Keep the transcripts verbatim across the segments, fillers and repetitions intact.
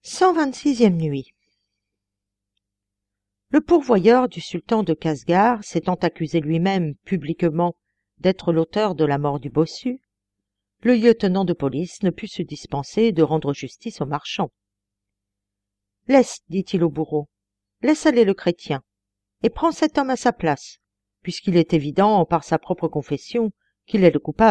cent vingt-sixième nuit. Le pourvoyeur du sultan de Casgar, s'étant accusé lui-même publiquement d'être l'auteur de la mort du bossu, le lieutenant de police ne put se dispenser de rendre justice au marchand. « Laisse, dit-il au bourreau, laisse aller le chrétien, et prends cet homme à sa place, puisqu'il est évident, par sa propre confession, qu'il est le coupable. »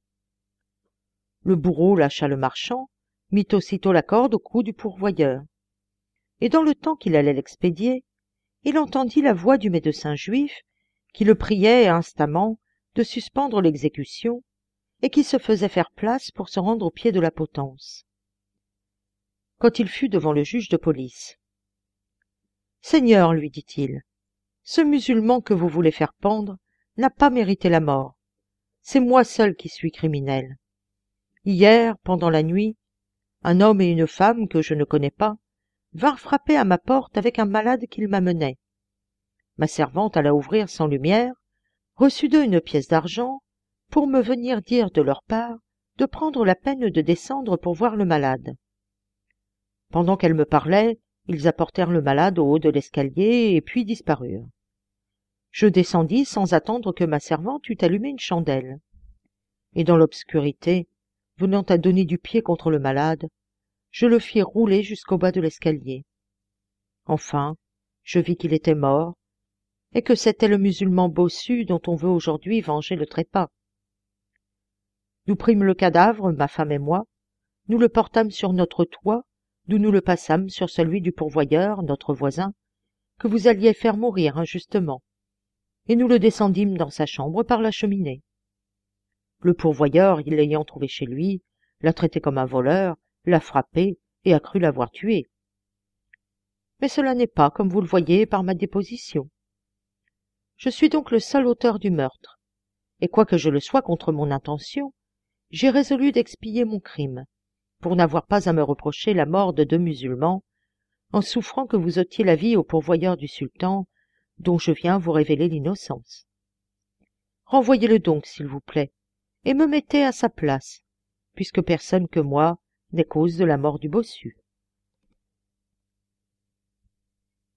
Le bourreau lâcha le marchand, mit aussitôt la corde au cou du pourvoyeur. Et dans le temps qu'il allait l'expédier, il entendit la voix du médecin juif qui le priait instamment de suspendre l'exécution et qui se faisait faire place pour se rendre au pied de la potence. Quand il fut devant le juge de police, « Seigneur, lui dit-il, ce musulman que vous voulez faire pendre n'a pas mérité la mort. C'est moi seul qui suis criminel. Hier, pendant la nuit, un homme et une femme que je ne connais pas vinrent frapper à ma porte avec un malade qu'ils m'amenaient. Ma servante alla ouvrir sans lumière, reçut d'eux une pièce d'argent, pour me venir dire de leur part de prendre la peine de descendre pour voir le malade. Pendant qu'elle me parlait, ils apportèrent le malade au haut de l'escalier et puis disparurent. Je descendis sans attendre que ma servante eût allumé une chandelle. Et dans l'obscurité, venant à donner du pied contre le malade, je le fis rouler jusqu'au bas de l'escalier. Enfin, je vis qu'il était mort, et que c'était le musulman bossu dont on veut aujourd'hui venger le trépas. Nous prîmes le cadavre, ma femme et moi, nous le portâmes sur notre toit, d'où nous le passâmes sur celui du pourvoyeur, notre voisin, que vous alliez faire mourir injustement, et nous le descendîmes dans sa chambre par la cheminée. Le pourvoyeur, l'ayant trouvé chez lui, l'a traité comme un voleur, l'a frappé et a cru l'avoir tué. Mais cela n'est pas, comme vous le voyez, par ma déposition. Je suis donc le seul auteur du meurtre, et quoique je le sois contre mon intention, j'ai résolu d'expier mon crime, pour n'avoir pas à me reprocher la mort de deux musulmans, en souffrant que vous ôtiez la vie au pourvoyeur du sultan, dont je viens vous révéler l'innocence. Renvoyez-le donc, s'il vous plaît, et me mettez à sa place, puisque personne que moi n'est cause de la mort du bossu.